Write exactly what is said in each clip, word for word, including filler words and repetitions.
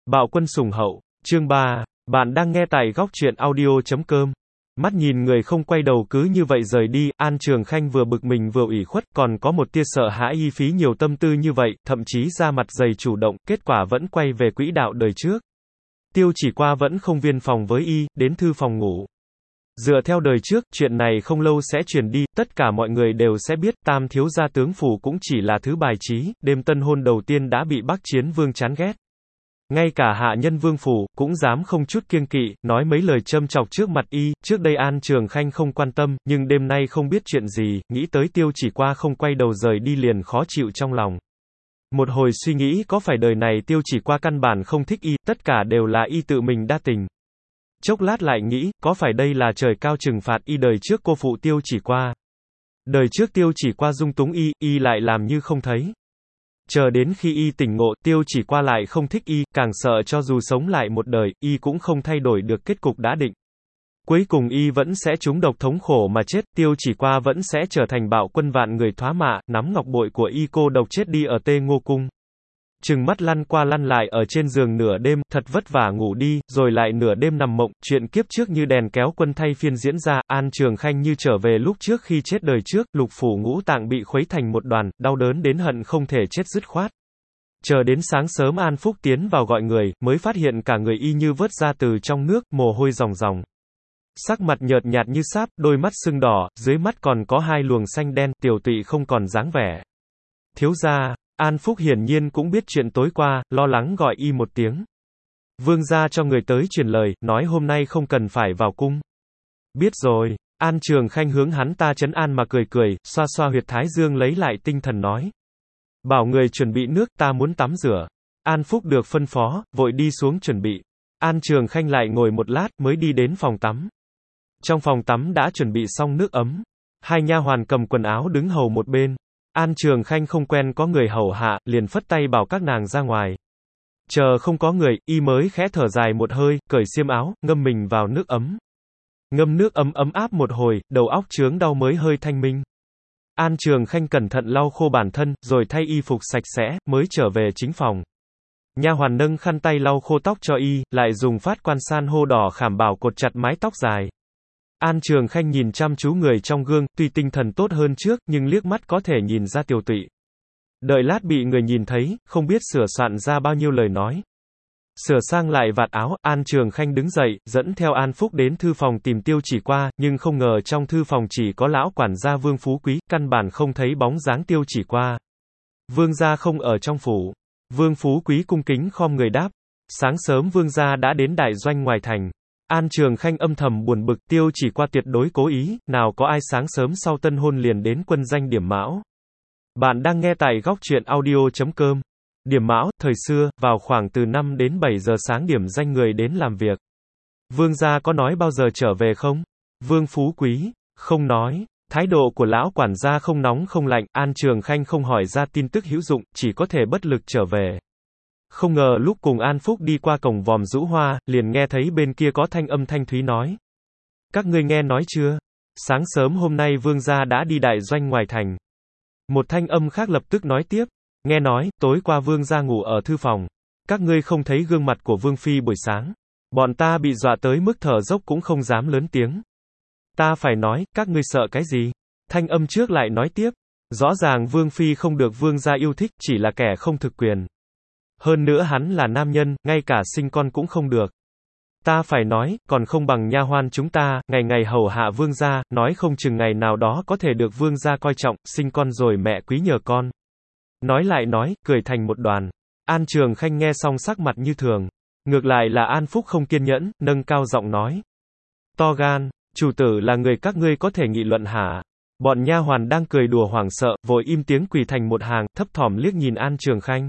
Bạo quân sủng hậu, chương ba, bạn đang nghe tại góc truyện audio chấm com. Mắt nhìn người không quay đầu cứ như vậy rời đi, An Trường Khanh vừa bực mình vừa ủy khuất, còn có một tia sợ hãi y phí nhiều tâm tư như vậy, thậm chí ra mặt dày chủ động, kết quả vẫn quay về quỹ đạo đời trước. Tiêu Chỉ Qua vẫn không viên phòng với y, đến thư phòng ngủ. Dựa theo đời trước, chuyện này không lâu sẽ truyền đi, tất cả mọi người đều sẽ biết, Tam thiếu gia tướng phủ cũng chỉ là thứ bài trí, đêm tân hôn đầu tiên đã bị Bắc Chiến Vương chán ghét. Ngay cả hạ nhân vương phủ, cũng dám không chút kiêng kỵ, nói mấy lời châm chọc trước mặt y, trước đây An Trường Khanh không quan tâm, nhưng đêm nay không biết chuyện gì, nghĩ tới Tiêu Chỉ Qua không quay đầu rời đi liền khó chịu trong lòng. Một hồi suy nghĩ có phải đời này Tiêu Chỉ Qua căn bản không thích y, tất cả đều là y tự mình đa tình. Chốc lát lại nghĩ, có phải đây là trời cao trừng phạt y đời trước cô phụ Tiêu Chỉ Qua. Đời trước Tiêu Chỉ Qua dung túng y, y lại làm như không thấy. Chờ đến khi y tỉnh ngộ, Tiêu Chỉ Qua lại không thích y, càng sợ cho dù sống lại một đời, y cũng không thay đổi được kết cục đã định. Cuối cùng y vẫn sẽ trúng độc thống khổ mà chết, Tiêu Chỉ Qua vẫn sẽ trở thành bạo quân vạn người thoá mạ, nắm ngọc bội của y cô độc chết đi ở Tê Ngô Cung. Trừng mắt lăn qua lăn lại ở trên giường nửa đêm, thật vất vả ngủ đi, rồi lại nửa đêm nằm mộng, chuyện kiếp trước như đèn kéo quân thay phiên diễn ra, An Trường Khanh như trở về lúc trước khi chết đời trước, lục phủ ngũ tạng bị khuấy thành một đoàn, đau đớn đến hận không thể chết dứt khoát. Chờ đến sáng sớm An Phúc tiến vào gọi người, mới phát hiện cả người y như vớt ra từ trong nước, mồ hôi ròng ròng. Sắc mặt nhợt nhạt như sáp, đôi mắt sưng đỏ, dưới mắt còn có hai luồng xanh đen, tiểu tụy không còn dáng vẻ. Thiếu gia. An Phúc hiển nhiên cũng biết chuyện tối qua, lo lắng gọi y một tiếng. Vương gia cho người tới truyền lời, nói hôm nay không cần phải vào cung. Biết rồi, An Trường Khanh hướng hắn ta trấn an mà cười cười, xoa xoa huyệt thái dương lấy lại tinh thần nói. Bảo người chuẩn bị nước, ta muốn tắm rửa. An Phúc được phân phó, vội đi xuống chuẩn bị. An Trường Khanh lại ngồi một lát, mới đi đến phòng tắm. Trong phòng tắm đã chuẩn bị xong nước ấm. Hai nha hoàn cầm quần áo đứng hầu một bên. An Trường Khanh không quen có người hầu hạ, liền phất tay bảo các nàng ra ngoài. Chờ không có người, y mới khẽ thở dài một hơi, cởi xiêm áo, ngâm mình vào nước ấm. Ngâm nước ấm ấm áp một hồi, đầu óc chướng đau mới hơi thanh minh. An Trường Khanh cẩn thận lau khô bản thân, rồi thay y phục sạch sẽ, mới trở về chính phòng. Nha hoàn nâng khăn tay lau khô tóc cho y, lại dùng phát quan san hô đỏ khảm bảo cột chặt mái tóc dài. An Trường Khanh nhìn chăm chú người trong gương, tuy tinh thần tốt hơn trước, nhưng liếc mắt có thể nhìn ra tiều tụy. Đợi lát bị người nhìn thấy, không biết sửa soạn ra bao nhiêu lời nói. Sửa sang lại vạt áo, An Trường Khanh đứng dậy, dẫn theo An Phúc đến thư phòng tìm Tiêu Chỉ Qua, nhưng không ngờ trong thư phòng chỉ có lão quản gia Vương Phú Quý, căn bản không thấy bóng dáng Tiêu Chỉ Qua. Vương gia không ở trong phủ. Vương Phú Quý cung kính khom người đáp. Sáng sớm Vương gia đã đến đại doanh ngoài thành. An Trường Khanh âm thầm buồn bực, Tiêu Chỉ Qua tuyệt đối cố ý, nào có ai sáng sớm sau tân hôn liền đến quân danh Điểm Mão. Bạn đang nghe tại góc truyện audio chấm com. Điểm Mão, thời xưa, vào khoảng từ năm đến bảy giờ sáng điểm danh người đến làm việc. Vương gia có nói bao giờ trở về không? Vương Phú Quý, không nói. Thái độ của lão quản gia không nóng không lạnh, An Trường Khanh không hỏi ra tin tức hữu dụng, chỉ có thể bất lực trở về. Không ngờ lúc cùng An Phúc đi qua cổng vòm Dũ Hoa, liền nghe thấy bên kia có thanh âm thanh thúy nói. Các ngươi nghe nói chưa? Sáng sớm hôm nay Vương gia đã đi đại doanh ngoài thành. Một thanh âm khác lập tức nói tiếp. Nghe nói, tối qua Vương gia ngủ ở thư phòng. Các ngươi không thấy gương mặt của Vương Phi buổi sáng. Bọn ta bị dọa tới mức thở dốc cũng không dám lớn tiếng. Ta phải nói, các ngươi sợ cái gì? Thanh âm trước lại nói tiếp. Rõ ràng Vương Phi không được Vương gia yêu thích, chỉ là kẻ không thực quyền. Hơn nữa hắn là nam nhân, ngay cả sinh con cũng không được. Ta phải nói, còn không bằng nha hoan chúng ta, ngày ngày hầu hạ Vương gia, nói không chừng ngày nào đó có thể được Vương gia coi trọng, sinh con rồi mẹ quý nhờ con. Nói lại nói, cười thành một đoàn. An Trường Khanh nghe xong sắc mặt như thường. Ngược lại là An Phúc không kiên nhẫn, nâng cao giọng nói. To gan, chủ tử là người các ngươi có thể nghị luận hả? Bọn nha hoàn đang cười đùa hoảng sợ, vội im tiếng quỳ thành một hàng, thấp thỏm liếc nhìn An Trường Khanh.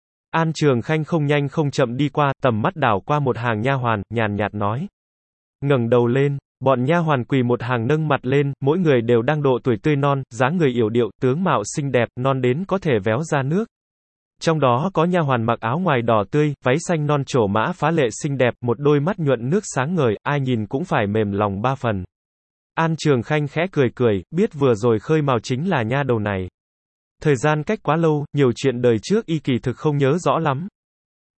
An Trường Khanh không nhanh không chậm đi qua, tầm mắt đảo qua một hàng nha hoàn, nhàn nhạt nói. Ngẩng đầu lên, bọn nha hoàn quỳ một hàng nâng mặt lên, mỗi người đều đang độ tuổi tươi non, dáng người yểu điệu, tướng mạo xinh đẹp, non đến có thể véo ra nước. Trong đó có nha hoàn mặc áo ngoài đỏ tươi, váy xanh non trổ mã phá lệ xinh đẹp, một đôi mắt nhuận nước sáng ngời, ai nhìn cũng phải mềm lòng ba phần. An Trường Khanh khẽ cười cười, biết vừa rồi khơi mào chính là nha đầu này. Thời gian cách quá lâu, nhiều chuyện đời trước y kỳ thực không nhớ rõ lắm.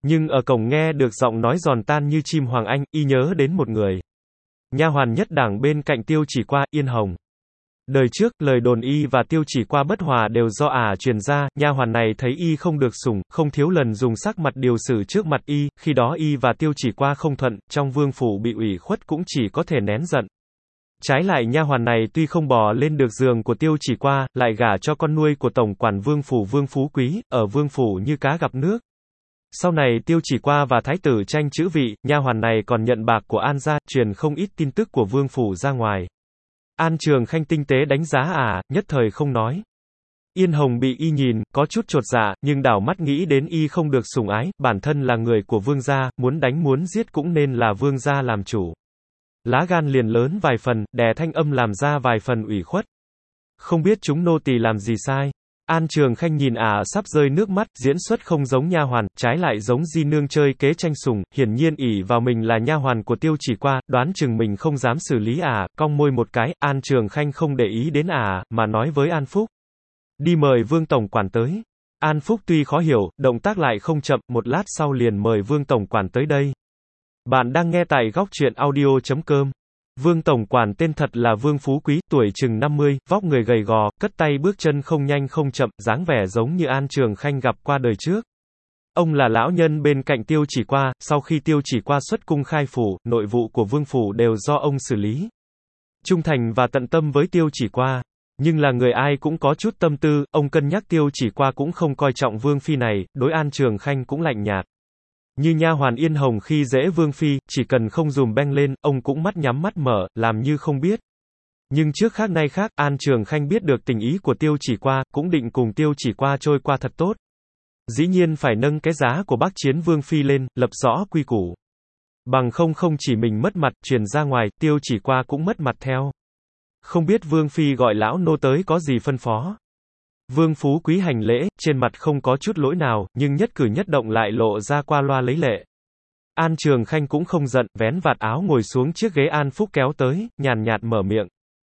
Nhưng ở cổng nghe được giọng nói giòn tan như chim hoàng anh, y nhớ đến một người. Nha hoàn nhất đảng bên cạnh Tiêu Chỉ Qua, Yên Hồng. Đời trước, lời đồn y và Tiêu Chỉ Qua bất hòa đều do ả truyền ra, nha hoàn này thấy y không được sủng, không thiếu lần dùng sắc mặt điều xử trước mặt y, khi đó y và Tiêu Chỉ Qua không thuận, trong vương phủ bị ủy khuất cũng chỉ có thể nén giận. Trái lại nha hoàn này tuy không bò lên được giường của Tiêu Chỉ Qua, lại gả cho con nuôi của tổng quản vương phủ Vương Phú Quý, ở vương phủ như cá gặp nước. Sau này Tiêu Chỉ Qua và thái tử tranh chữ vị, nha hoàn này còn nhận bạc của An gia, truyền không ít tin tức của vương phủ ra ngoài. An Trường Khanh tinh tế đánh giá ả, à, nhất thời không nói. Yên Hồng bị y nhìn, có chút chột dạ, nhưng đảo mắt nghĩ đến y không được sủng ái, bản thân là người của vương gia, muốn đánh muốn giết cũng nên là vương gia làm chủ. Lá gan liền lớn vài phần, đè thanh âm làm ra vài phần ủy khuất. Không biết chúng nô tỳ làm gì sai. An Trường Khanh nhìn ả à sắp rơi nước mắt, diễn xuất không giống nha hoàn, trái lại giống di nương chơi kế tranh sủng, hiển nhiên ỷ vào mình là nha hoàn của Tiêu Chỉ Qua, đoán chừng mình không dám xử lý ả, à, cong môi một cái, An Trường Khanh không để ý đến ả, à, mà nói với An Phúc. Đi mời Vương tổng quản tới. An Phúc tuy khó hiểu, động tác lại không chậm, một lát sau liền mời Vương tổng quản tới đây. Bạn đang nghe tại góc truyện audio chấm com. Vương tổng quản tên thật là Vương Phú Quý, tuổi chừng năm mươi, vóc người gầy gò, cất tay bước chân không nhanh không chậm, dáng vẻ giống như An Trường Khanh gặp qua đời trước. Ông là lão nhân bên cạnh Tiêu Chỉ Qua, sau khi Tiêu Chỉ Qua xuất cung khai phủ, nội vụ của vương phủ đều do ông xử lý. Trung thành và tận tâm với Tiêu Chỉ Qua, nhưng là người ai cũng có chút tâm tư, ông cân nhắc Tiêu Chỉ Qua cũng không coi trọng vương phi này, đối An Trường Khanh cũng lạnh nhạt. Như nha hoàn Yên Hồng khi dễ vương phi, chỉ cần không dùm beng lên, ông cũng mắt nhắm mắt mở, làm như không biết. Nhưng trước khác nay khác, An Trường Khanh biết được tình ý của Tiêu Chỉ Qua, cũng định cùng Tiêu Chỉ Qua trôi qua thật tốt. Dĩ nhiên phải nâng cái giá của bác chiến vương phi lên, lập rõ quy củ. Bằng không không chỉ mình mất mặt, truyền ra ngoài, Tiêu Chỉ Qua cũng mất mặt theo. Không biết vương phi gọi lão nô tới có gì phân phó. Vương Phú Quý hành lễ, trên mặt không có chút lỗi nào, nhưng nhất cử nhất động lại lộ ra qua loa lấy lệ. An Trường Khanh cũng không giận, vén vạt áo ngồi xuống chiếc ghế An Phúc kéo tới, nhàn nhạt mở miệng.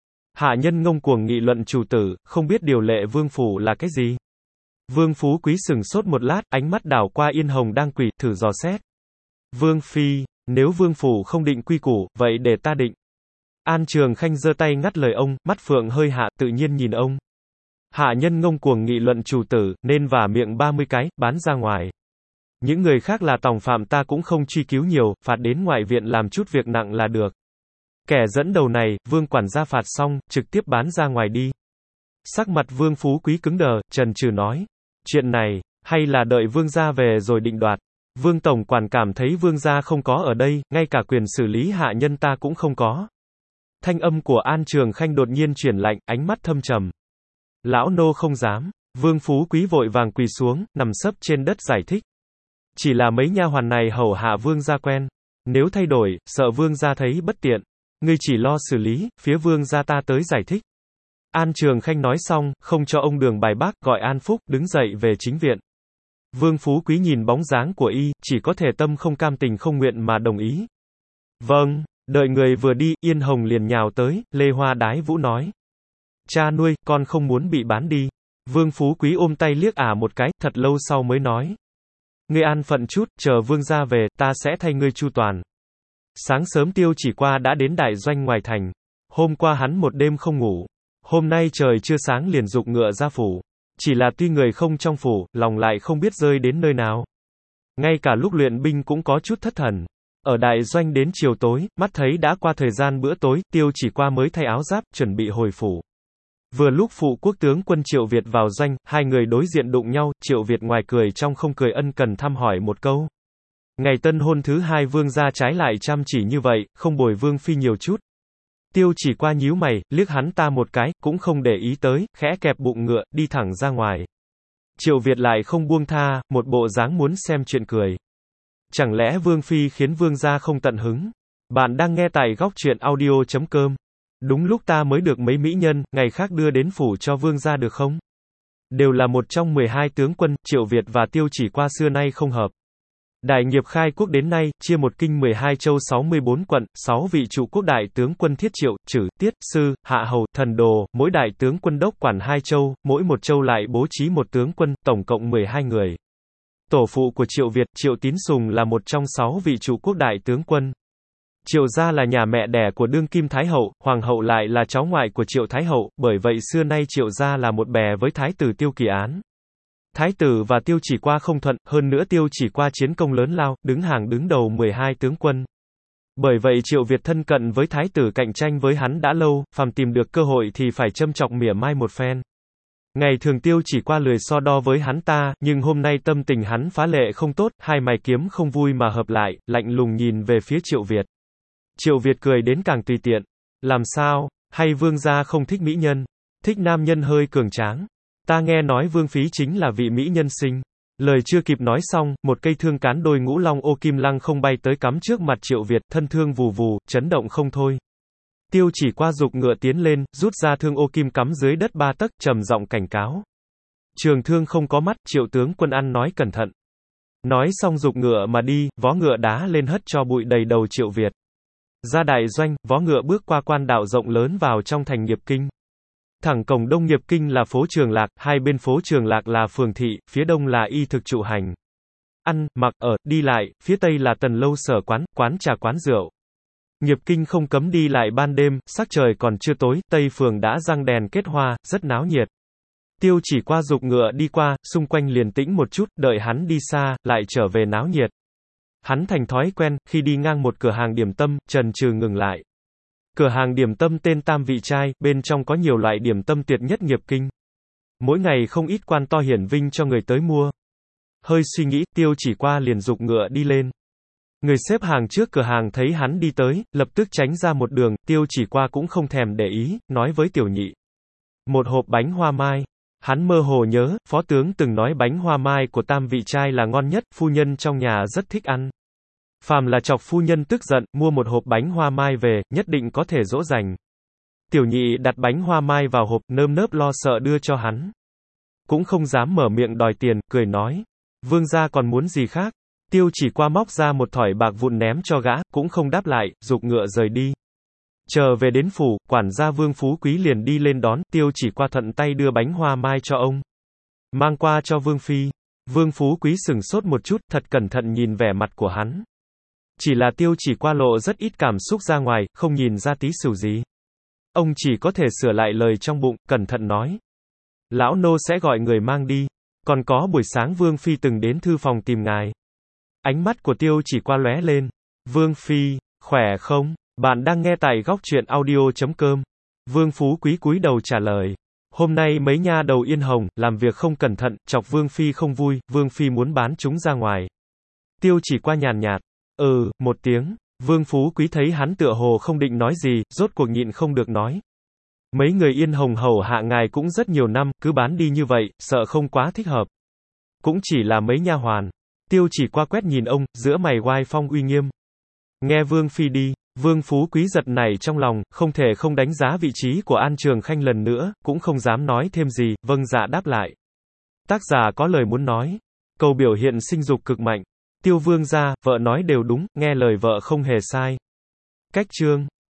Hạ nhân ngông cuồng nghị luận chủ tử, không biết điều lệ vương phủ là cái gì. Vương Phú Quý sừng sốt một lát, ánh mắt đảo qua Yên Hồng đang quỳ, thử dò xét. Vương phi, nếu vương phủ không định quy củ, vậy để ta định. An Trường Khanh giơ tay ngắt lời ông, mắt phượng hơi hạ, tự nhiên nhìn ông. Hạ nhân ngông cuồng nghị luận chủ tử, nên vả miệng ba mươi cái, bán ra ngoài. Những người khác là tòng phạm ta cũng không truy cứu nhiều, phạt đến ngoại viện làm chút việc nặng là được. Kẻ dẫn đầu này, vương quản gia phạt xong, trực tiếp bán ra ngoài đi. Sắc mặt Vương Phú Quý cứng đờ, chần chừ nói. Chuyện này, hay là đợi vương gia về rồi định đoạt. Vương tổng quản cảm thấy vương gia không có ở đây, ngay cả quyền xử lý hạ nhân ta cũng không có. Thanh âm của An Trường Khanh đột nhiên chuyển lạnh, ánh mắt thâm trầm. Lão nô không dám. Vương Phú Quý vội vàng quỳ xuống, nằm sấp trên đất giải thích. Chỉ là mấy nha hoàn này hầu hạ vương gia quen. Nếu thay đổi, sợ vương gia thấy bất tiện. Ngươi chỉ lo xử lý, phía vương gia ta tới giải thích. An Trường Khanh nói xong, không cho ông đường bài bác, gọi An Phúc, đứng dậy về chính viện. Vương Phú Quý nhìn bóng dáng của y, chỉ có thể tâm không cam tình không nguyện mà đồng ý. Vâng, đợi người vừa đi, Yên Hồng liền nhào tới, lê hoa đái vũ nói. Cha nuôi, con không muốn bị bán đi. Vương Phú Quý ôm tay liếc ả một cái, thật lâu sau mới nói. Ngươi an phận chút, chờ vương gia về, ta sẽ thay ngươi chu toàn. Sáng sớm Tiêu Chỉ Qua đã đến đại doanh ngoài thành. Hôm qua hắn một đêm không ngủ. Hôm nay trời chưa sáng liền giục ngựa ra phủ. Chỉ là tuy người không trong phủ, lòng lại không biết rơi đến nơi nào. Ngay cả lúc luyện binh cũng có chút thất thần. Ở đại doanh đến chiều tối, mắt thấy đã qua thời gian bữa tối, Tiêu Chỉ Qua mới thay áo giáp, chuẩn bị hồi phủ. Vừa lúc phụ quốc tướng quân Triệu Việt vào doanh, hai người đối diện đụng nhau, Triệu Việt ngoài cười trong không cười ân cần thăm hỏi một câu. Ngày tân hôn thứ hai vương gia trái lại chăm chỉ như vậy, không bồi vương phi nhiều chút. Tiêu Chỉ Qua nhíu mày, liếc hắn ta một cái, cũng không để ý tới, khẽ kẹp bụng ngựa, đi thẳng ra ngoài. Triệu Việt lại không buông tha, một bộ dáng muốn xem chuyện cười. Chẳng lẽ vương phi khiến vương gia không tận hứng? Bạn đang nghe tại góc truyện audio chấm com. Đúng lúc ta mới được mấy mỹ nhân, ngày khác đưa đến phủ cho vương gia được không? Đều là một trong mười hai tướng quân, Triệu Việt và Tiêu Chỉ Qua xưa nay không hợp. Đại nghiệp khai quốc đến nay, chia một kinh mười hai châu sáu mươi bốn quận, sáu vị trụ quốc đại tướng quân thiết triệu, trử, tiết, sư, hạ hầu, thần đồ, mỗi đại tướng quân đốc quản hai châu, mỗi một châu lại bố trí một tướng quân, tổng cộng mười hai người. Tổ phụ của Triệu Việt, Triệu Tín Sùng là một trong sáu vị trụ quốc đại tướng quân. Triệu gia là nhà mẹ đẻ của đương kim Thái hậu, Hoàng hậu lại là cháu ngoại của Triệu Thái hậu, bởi vậy xưa nay Triệu gia là một bè với Thái tử Tiêu Kỳ Án. Thái tử và Tiêu Chỉ Qua không thuận, hơn nữa Tiêu Chỉ Qua chiến công lớn lao, đứng hàng đứng đầu mười hai tướng quân. Bởi vậy Triệu Việt thân cận với Thái tử cạnh tranh với hắn đã lâu, phàm tìm được cơ hội thì phải châm chọc mỉa mai một phen. Ngày thường Tiêu Chỉ Qua lười so đo với hắn ta, nhưng hôm nay tâm tình hắn phá lệ không tốt, hai mày kiếm không vui mà hợp lại, lạnh lùng nhìn về phía Triệu Việt. Triệu Việt cười đến càng tùy tiện. Làm sao, hay vương gia không thích mỹ nhân? Thích nam nhân hơi cường tráng. Ta nghe nói vương phí chính là vị mỹ nhân sinh. Lời chưa kịp nói xong, một cây thương cán đôi ngũ long ô kim lăng không bay tới cắm trước mặt Triệu Việt, thân thương vù vù, chấn động không thôi. Tiêu Chỉ Qua giục ngựa tiến lên, rút ra thương ô kim cắm dưới đất ba tấc, trầm giọng cảnh cáo. Trường thương không có mắt, Triệu tướng quân ăn nói cẩn thận. Nói xong giục ngựa mà đi, vó ngựa đá lên hất cho bụi đầy đầu Triệu Việt. Ra đại doanh, vó ngựa bước qua quan đạo rộng lớn vào trong thành Nghiệp Kinh. Thẳng cổng đông Nghiệp Kinh là phố Trường Lạc, hai bên phố Trường Lạc là phường thị, phía đông là y thực trụ hành. Ăn, mặc, ở, đi lại, phía tây là tần lâu sở quán, quán trà quán rượu. Nghiệp Kinh không cấm đi lại ban đêm, sắc trời còn chưa tối, tây phường đã răng đèn kết hoa, rất náo nhiệt. Tiêu Chỉ Qua giục ngựa đi qua, xung quanh liền tĩnh một chút, đợi hắn đi xa, lại trở về náo nhiệt. Hắn thành thói quen, khi đi ngang một cửa hàng điểm tâm, chần chừ ngừng lại. Cửa hàng điểm tâm tên Tam Vị Trai, bên trong có nhiều loại điểm tâm tuyệt nhất Nghiệp Kinh. Mỗi ngày không ít quan to hiển vinh cho người tới mua. Hơi suy nghĩ, Tiêu Chỉ Qua liền giục ngựa đi lên. Người xếp hàng trước cửa hàng thấy hắn đi tới, lập tức tránh ra một đường, Tiêu Chỉ Qua cũng không thèm để ý, nói với tiểu nhị. Một hộp bánh hoa mai. Hắn mơ hồ nhớ, phó tướng từng nói bánh hoa mai của Tam Vị Trai là ngon nhất, phu nhân trong nhà rất thích ăn. Phàm là chọc phu nhân tức giận, mua một hộp bánh hoa mai về, nhất định có thể dỗ dành. Tiểu nhị đặt bánh hoa mai vào hộp, nơm nớp lo sợ đưa cho hắn. Cũng không dám mở miệng đòi tiền, cười nói. Vương gia còn muốn gì khác? Tiêu Chỉ Qua móc ra một thỏi bạc vụn ném cho gã, cũng không đáp lại, giục ngựa rời đi. Chờ về đến phủ, quản gia Vương Phú Quý liền đi lên đón, Tiêu Chỉ Qua thuận tay đưa bánh hoa mai cho ông. Mang qua cho Vương Phi. Vương Phú Quý sửng sốt một chút, thật cẩn thận nhìn vẻ mặt của hắn. Chỉ là Tiêu Chỉ Qua lộ rất ít cảm xúc ra ngoài, không nhìn ra tí xỉu gì. Ông chỉ có thể sửa lại lời trong bụng, cẩn thận nói. Lão nô sẽ gọi người mang đi. Còn có buổi sáng Vương Phi từng đến thư phòng tìm ngài. Ánh mắt của Tiêu Chỉ Qua lóe lên. Vương Phi, khỏe không? Bạn đang nghe tại góc truyện audio chấm com. Vương Phú Quý cúi đầu trả lời. Hôm nay mấy nha đầu Yên Hồng, làm việc không cẩn thận, chọc Vương Phi không vui, Vương Phi muốn bán chúng ra ngoài. Tiêu Chỉ Qua nhàn nhạt. Ừ, một tiếng. Vương Phú Quý thấy hắn tựa hồ không định nói gì, rốt cuộc nhịn không được nói. Mấy người Yên Hồng hầu hạ ngài cũng rất nhiều năm, cứ bán đi như vậy, sợ không quá thích hợp. Cũng chỉ là mấy nha hoàn. Tiêu Chỉ Qua quét nhìn ông, giữa mày oai phong uy nghiêm. Nghe Vương Phi đi. Vương Phú Quý giật nảy trong lòng, không thể không đánh giá vị trí của An Trường Khanh lần nữa, cũng không dám nói thêm gì, vâng dạ đáp lại. Tác giả có lời muốn nói. Cầu biểu hiện sinh dục cực mạnh. Tiêu vương gia, vợ nói đều đúng, nghe lời vợ không hề sai. Cách chương